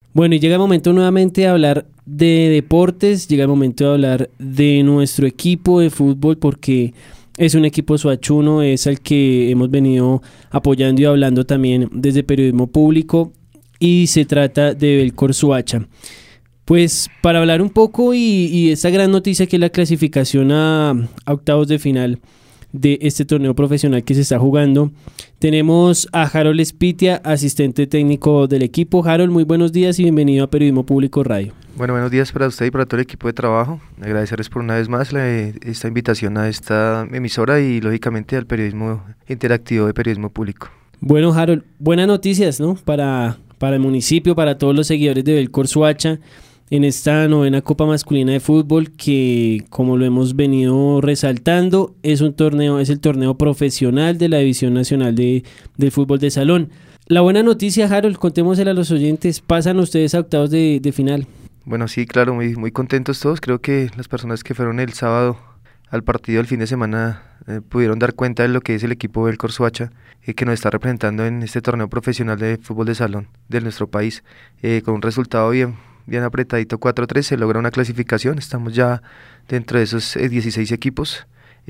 Bueno, y llega el momento nuevamente de hablar de deportes, llega el momento de hablar de nuestro equipo de fútbol porque es un equipo suachuno, es al que hemos venido apoyando y hablando también desde Periodismo Público y se trata de Belcor Soacha. Pues para hablar un poco y esta gran noticia que es la clasificación a octavos de final de este torneo profesional que se está jugando, tenemos a Harold Espitia, asistente técnico del equipo. Harold, muy buenos días y bienvenido a Periodismo Público Radio. Bueno, buenos días para usted y para todo el equipo de trabajo. Agradecerles por una vez más esta invitación a esta emisora y lógicamente al periodismo interactivo de Periodismo Público. Bueno, Harold, buenas noticias, ¿no? Para el municipio, para todos los seguidores de Belcor Soacha en esta novena Copa Masculina de Fútbol que, como lo hemos venido resaltando, es el torneo profesional de la División Nacional del Fútbol de Salón. La buena noticia, Harold, contémosela a los oyentes, pasan ustedes a octavos de final. Bueno, sí, claro, muy contentos todos. Creo que las personas que fueron el sábado al partido del fin de semana pudieron dar cuenta de lo que es el equipo Belcor Soacha, que nos está representando en este torneo profesional de fútbol de salón de nuestro país, con un resultado bien apretadito, 4-3, se logra una clasificación, estamos ya dentro de esos 16 equipos.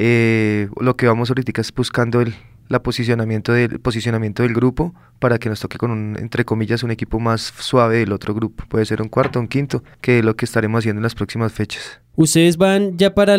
Lo que vamos ahorita es buscando el posicionamiento del grupo para que nos toque con entre comillas, un equipo más suave del otro grupo. Puede ser un cuarto, un quinto, que es lo que estaremos haciendo en las próximas fechas. Ustedes van ya para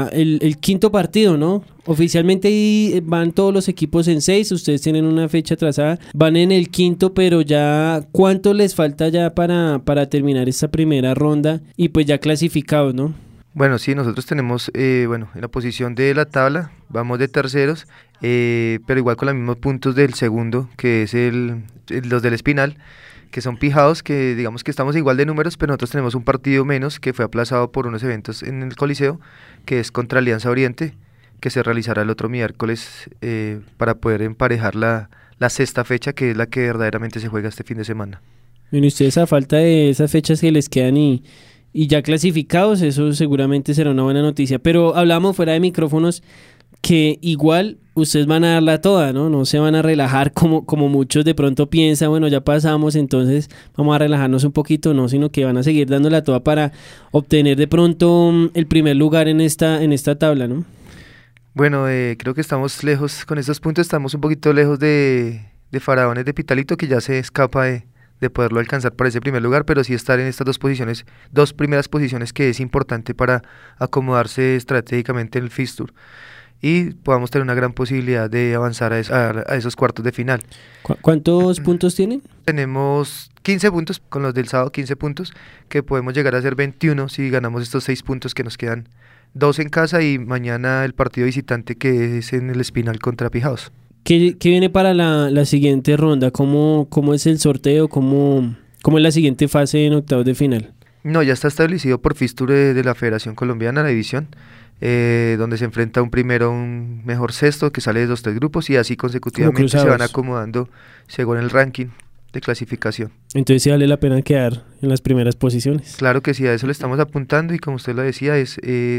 el quinto partido, ¿no? Oficialmente ahí van todos los equipos en 6, ustedes tienen una fecha trazada, van en el quinto, pero ya ¿cuánto les falta ya para terminar esta primera ronda y pues ya clasificados, ¿no? Bueno, sí, nosotros tenemos, en la posición de la tabla, vamos de terceros, pero igual con los mismos puntos del segundo, que es los del Espinal, que son Pijados, que digamos que estamos igual de números, pero nosotros tenemos un partido menos que fue aplazado por unos eventos en el Coliseo, que es contra Alianza Oriente, que se realizará el otro miércoles para poder emparejar la sexta fecha, que es la que verdaderamente se juega este fin de semana. Bueno, ustedes a falta de esas fechas que les quedan y ya clasificados, eso seguramente será una buena noticia, pero hablábamos fuera de micrófonos que igual ustedes van a darla toda, ¿no? No se van a relajar como muchos de pronto piensan, bueno, ya pasamos, entonces vamos a relajarnos un poquito, no, sino que van a seguir dándola toda para obtener de pronto el primer lugar en esta tabla, ¿no? Bueno, creo que estamos lejos, con estos puntos estamos un poquito lejos de Faraones de Pitalito, que ya se escapa de poderlo alcanzar para ese primer lugar, pero sí estar en estas dos primeras posiciones que es importante para acomodarse estratégicamente en el fixture y podamos tener una gran posibilidad de avanzar a esos cuartos de final. ¿Cuántos puntos tienen? Tenemos 15 puntos, con los del sábado 15 puntos, que podemos llegar a ser 21 si ganamos estos 6 puntos que nos quedan, 2 en casa y mañana el partido visitante que es en el Espinal contra Pijados. ¿Qué viene para la siguiente ronda? ¿Cómo es el sorteo? ¿Cómo es la siguiente fase en octavos de final? No, ya está establecido por fixture de la Federación Colombiana, la división, donde se enfrenta un mejor sexto que sale de 2-3 grupos y así consecutivamente se van acomodando según el ranking de clasificación. Entonces sí vale la pena quedar en las primeras posiciones. Claro que sí, a eso le estamos apuntando y como usted lo decía, es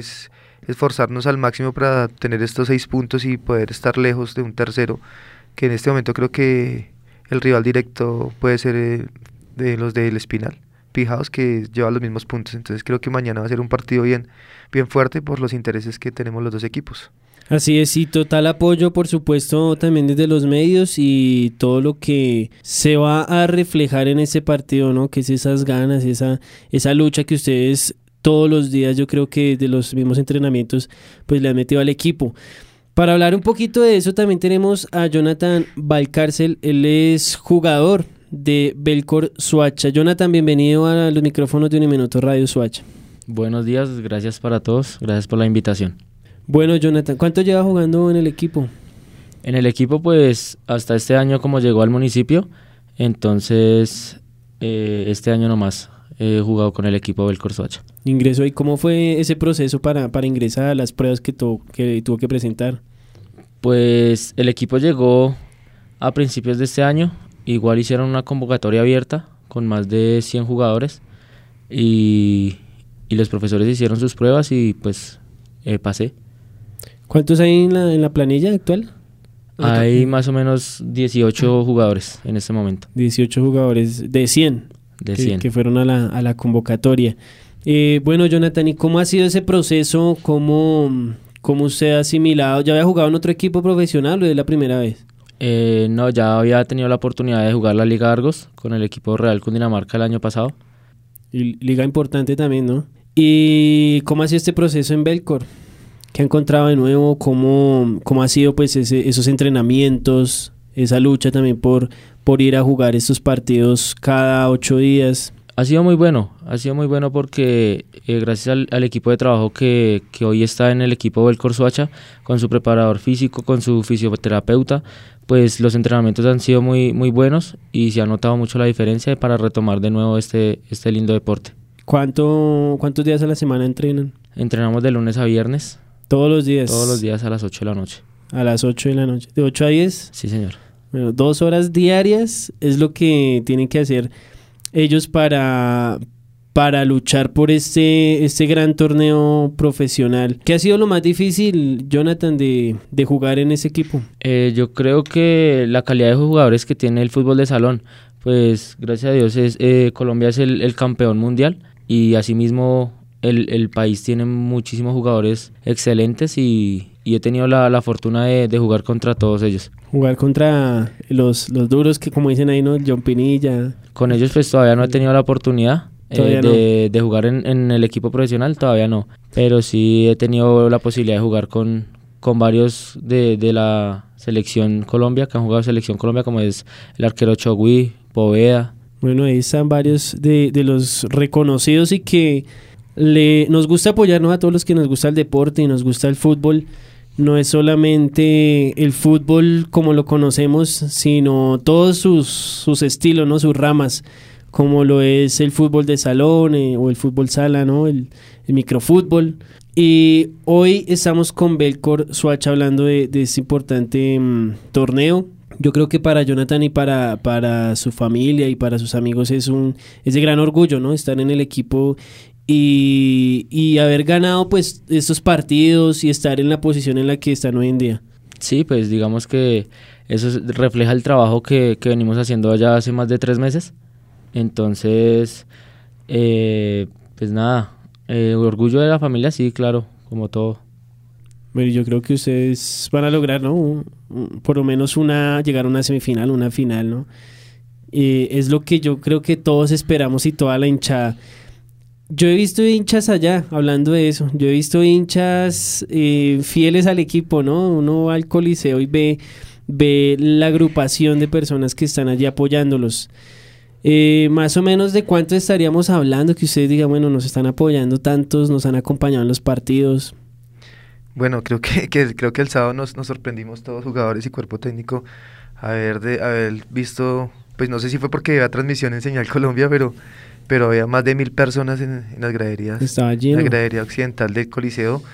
esforzarnos al máximo para tener estos 6 puntos y poder estar lejos de un tercero, que en este momento creo que el rival directo puede ser de los del Espinal, Pijados, que lleva los mismos puntos. Entonces creo que mañana va a ser un partido bien fuerte por los intereses que tenemos los dos equipos. Así es, y total apoyo por supuesto también desde los medios y todo lo que se va a reflejar en ese partido, ¿no? Que es esas ganas, esa lucha que ustedes todos los días, yo creo que de los mismos entrenamientos pues le han metido al equipo. Para hablar un poquito de eso también tenemos a Jonathan Valcárcel, él es jugador de Belcor Soacha. Jonathan, bienvenido a los micrófonos de Uniminuto Radio Soacha. Buenos días, gracias para todos, gracias por la invitación. Bueno, Jonathan, ¿cuánto lleva jugando en el equipo? En el equipo pues hasta este año como llegó al municipio, entonces este año nomás he jugado con el equipo Belcor Soacha. Ingresó, ¿y cómo fue ese proceso para ingresar a las pruebas que tuvo que presentar? Pues el equipo llegó a principios de este año, igual hicieron una convocatoria abierta con más de 100 jugadores y los profesores hicieron sus pruebas y pues pasé. ¿Cuántos hay en la planilla actual? Hay más o menos 18 jugadores en este momento. 18 jugadores de 100. de 100. Que fueron a la convocatoria. Bueno, Jonathan, ¿y cómo ha sido ese proceso? ¿Cómo usted ha asimilado? ¿Ya había jugado en otro equipo profesional o es la primera vez? No, ya había tenido la oportunidad de jugar la Liga Argos con el equipo Real Cundinamarca el año pasado. Y liga importante también, ¿no? ¿Y cómo ha sido este proceso en Belcor? ¿Qué ha encontrado de nuevo? ¿Cómo ha sido pues esos entrenamientos, esa lucha también por ir a jugar estos partidos cada 8 días? Ha sido muy bueno porque gracias al equipo de trabajo que hoy está en el equipo Belcor Soacha, con su preparador físico, con su fisioterapeuta, pues los entrenamientos han sido muy, muy buenos y se ha notado mucho la diferencia para retomar de nuevo este lindo deporte. ¿Cuántos días a la semana entrenan? Entrenamos de lunes a viernes. ¿Todos los días? Todos los días a las 8 de la noche. A las 8 de la noche. ¿De 8 a 10? Sí, señor. Bueno, 2 horas diarias es lo que tienen que hacer ellos para luchar por este gran torneo profesional. ¿Qué ha sido lo más difícil, Jonathan, de jugar en ese equipo? Yo creo que la calidad de jugadores que tiene el fútbol de salón, pues gracias a Dios Colombia es el campeón mundial y asimismo el país tiene muchísimos jugadores excelentes y he tenido la fortuna de jugar contra todos ellos. Jugar contra los duros que, como dicen ahí, ¿no? John Pinilla. Con ellos pues todavía no he tenido la oportunidad de jugar en el equipo profesional, todavía no. Pero sí he tenido la posibilidad de jugar con varios de la selección Colombia, que han jugado selección Colombia, como es el arquero Chogui, Poveda. Bueno, ahí están varios de los reconocidos y que nos gusta apoyarnos a todos los que nos gusta el deporte y nos gusta el fútbol. No es solamente el fútbol como lo conocemos, sino todos sus estilos, ¿no? Sus ramas, como lo es el fútbol de salón o el fútbol sala, ¿no? El microfútbol. Y hoy estamos con Belcor Soacha hablando de este importante torneo. Yo creo que para Jonathan y para su familia y para sus amigos es de gran orgullo, ¿no? Estar en el equipo y haber ganado pues estos partidos y estar en la posición en la que están hoy en día. Sí, pues digamos que eso refleja el trabajo que venimos haciendo ya hace más de 3 meses. Entonces, pues nada, orgullo de la familia, sí, claro, como todo. Bueno, yo creo que ustedes van a lograr, ¿no? Por lo menos llegar a una semifinal, una final, ¿no? Es lo que yo creo que todos esperamos y toda la hinchada. Yo he visto hinchas allá, hablando de eso, yo he visto hinchas fieles al equipo, ¿no? Uno va al Coliseo y ve la agrupación de personas que están allí apoyándolos. Más o menos de cuánto estaríamos hablando, que ustedes digan, bueno, nos están apoyando tantos, nos han acompañado en los partidos. Bueno, creo que el sábado nos sorprendimos todos, jugadores y cuerpo técnico, haber visto, pues no sé si fue porque había transmisión en Señal Colombia, pero había más de 1,000 personas en las graderías. Estaba lleno. En la gradería occidental del Coliseo,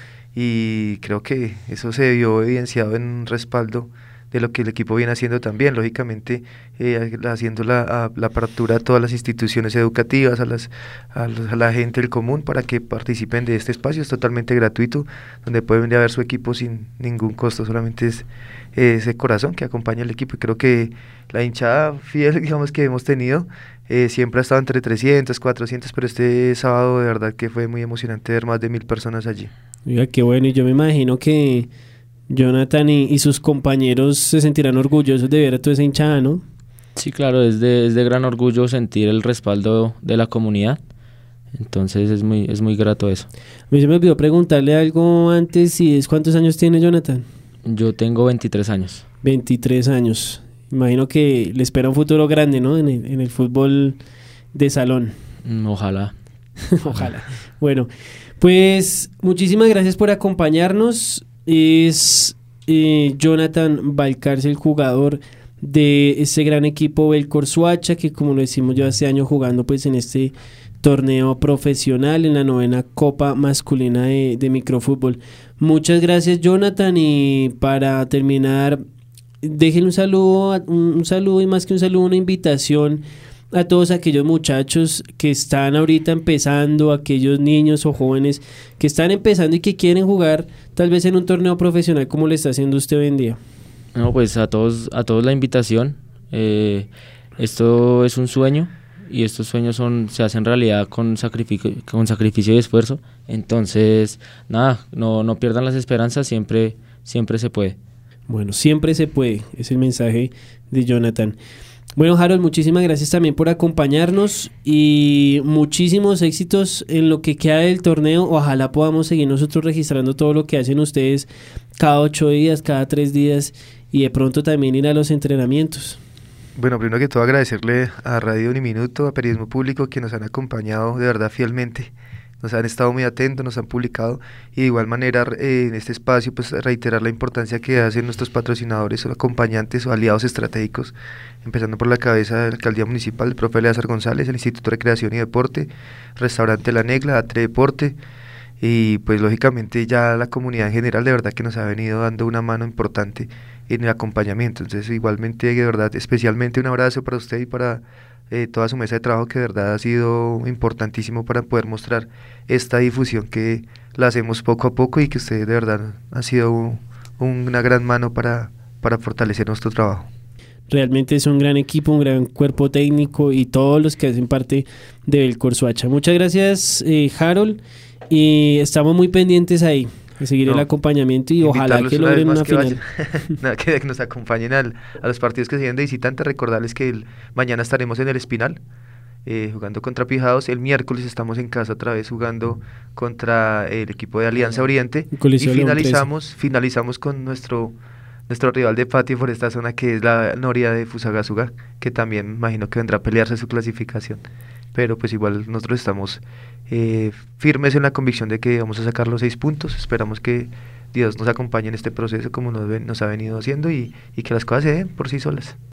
y creo que eso se vio evidenciado en un respaldo de lo que el equipo viene haciendo también, lógicamente haciendo la apertura a todas las instituciones educativas, a la gente del común para que participen de este espacio. Es totalmente gratuito, donde pueden venir a ver su equipo sin ningún costo, solamente es ese corazón que acompaña al equipo, y creo que la hinchada fiel, digamos, que hemos tenido siempre ha estado entre 300, 400, pero este sábado de verdad que fue muy emocionante ver más de 1,000 personas allí. Oiga, qué bueno, y yo me imagino que Jonathan y sus compañeros se sentirán orgullosos de ver a toda esa hinchada, ¿no? Sí, claro, es de gran orgullo sentir el respaldo de la comunidad. Entonces es muy grato eso. A mí se me olvidó preguntarle algo antes, y es ¿cuántos años tiene Jonathan? Yo tengo 23 años. 23 años. Imagino que le espera un futuro grande, ¿no? En el fútbol de salón. Ojalá. Ojalá. Bueno, pues muchísimas gracias por acompañarnos. Es Jonathan Valcarce, el jugador de ese gran equipo Belcor Soacha, que como lo decimos yo hace años jugando pues en este torneo profesional, en la 9ª Copa Masculina de Microfútbol. Muchas gracias, Jonathan, y para terminar, déjenle un saludo y más que un saludo, una invitación a todos aquellos muchachos que están ahorita empezando, aquellos niños o jóvenes que están empezando y que quieren jugar tal vez en un torneo profesional como le está haciendo usted hoy en día. No, pues a todos la invitación. Esto es un sueño, y estos sueños se hacen realidad con sacrificio y esfuerzo. Entonces, nada, no pierdan las esperanzas, siempre se puede. Bueno, siempre se puede, es el mensaje de Jonathan. Bueno, Harold, muchísimas gracias también por acompañarnos y muchísimos éxitos en lo que queda del torneo. Ojalá podamos seguir nosotros registrando todo lo que hacen ustedes cada 8 días, cada 3 días y de pronto también ir a los entrenamientos. Bueno, primero que todo agradecerle a Radio Uniminuto, a Periodismo Público, que nos han acompañado de verdad fielmente. Nos han estado muy atentos, nos han publicado y de igual manera en este espacio pues reiterar la importancia que hacen nuestros patrocinadores o acompañantes o aliados estratégicos, empezando por la cabeza de la Alcaldía Municipal, el profe Eleazar González, el Instituto de Recreación y Deporte, Restaurante La Negla, Atre Deporte y pues lógicamente ya la comunidad en general de verdad que nos ha venido dando una mano importante en el acompañamiento. Entonces igualmente de verdad especialmente un abrazo para usted y para toda su mesa de trabajo que de verdad ha sido importantísimo para poder mostrar esta difusión que la hacemos poco a poco y que usted de verdad ha sido una gran mano para fortalecer nuestro trabajo. Realmente es un gran equipo, un gran cuerpo técnico y todos los que hacen parte de Belcor Soacha. Muchas gracias, Harold, y estamos muy pendientes ahí de seguir el acompañamiento y ojalá que logren una final. Que nos acompañen a los partidos que se vienen de visitante. Recordarles que mañana estaremos en el Espinal jugando contra Pijados. El miércoles estamos en casa otra vez jugando contra el equipo de Alianza Oriente y finalizamos con nuestro rival de patio por esta zona, que es la Noria de Fusagasugá, que también imagino que vendrá a pelearse su clasificación, pero pues igual nosotros estamos firmes en la convicción de que vamos a sacar los 6 puntos. Esperamos que Dios nos acompañe en este proceso como nos ha venido haciendo y que las cosas se den por sí solas.